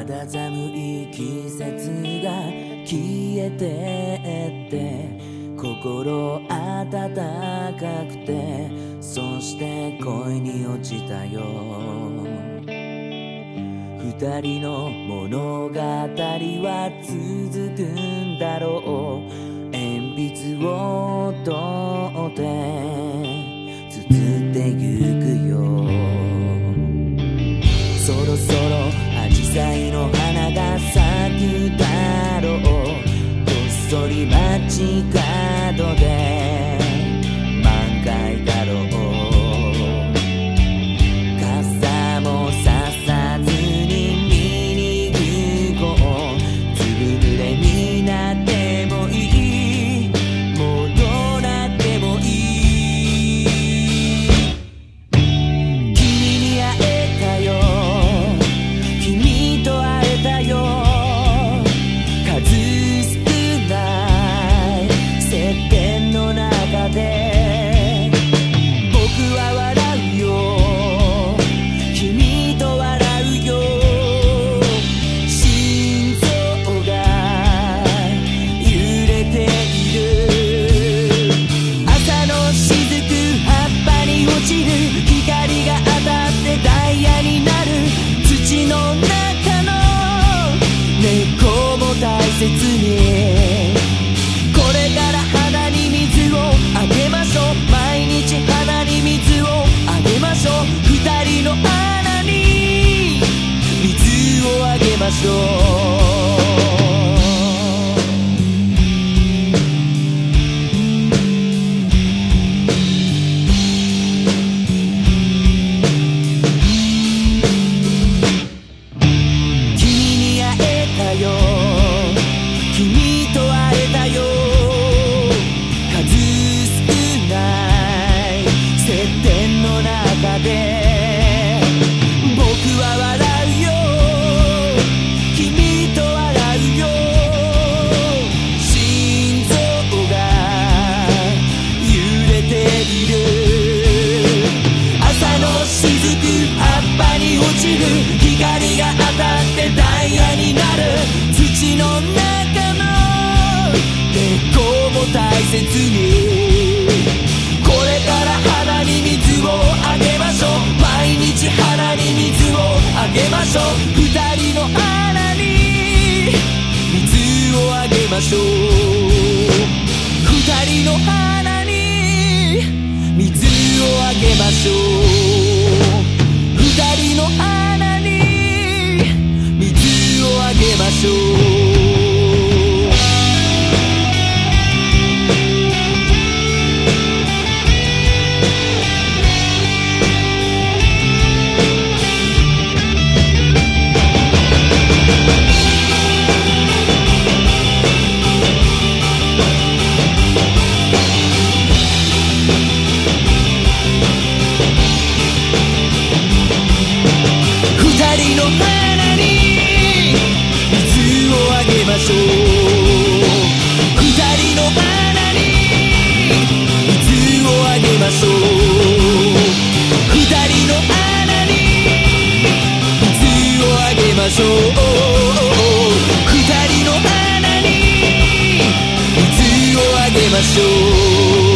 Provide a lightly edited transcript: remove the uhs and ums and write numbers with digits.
肌寒い季節が消えてって心温かくてそして恋に落ちたよ。二人の物語は続くんだろう。鉛筆を取って綴ってゆくよ。そろそろアジサイの花が咲くだろう。こっそり街角で満開だろう。傘もささずに見に行こう。ずぶ濡れになってもいい、もうどうなってもいい。君に会えたよ、君と会えたよ。数少ない接点の中で僕は笑うよ、君と笑うよ。心臓が揺れている。朝の雫葉っぱに落ちる。光が当たってダイヤになる。土の中の根っこも大切に。これから花に水をあげましょう。毎日花に水をあげましょう。二人の花に水をあげましょう。光が当たってダイヤになる。土の中の根っこも大切に。これから花に水をあげましょう。毎日花に水をあげましょう。二人の花に水をあげましょう。二人の花に水をあげましょう。二人の花に水をあげましょう。二人の花に水をあげましょう。二人の花に水をあげましょう。二人の花に水をあげましょう。二人の花に水をあげましょう。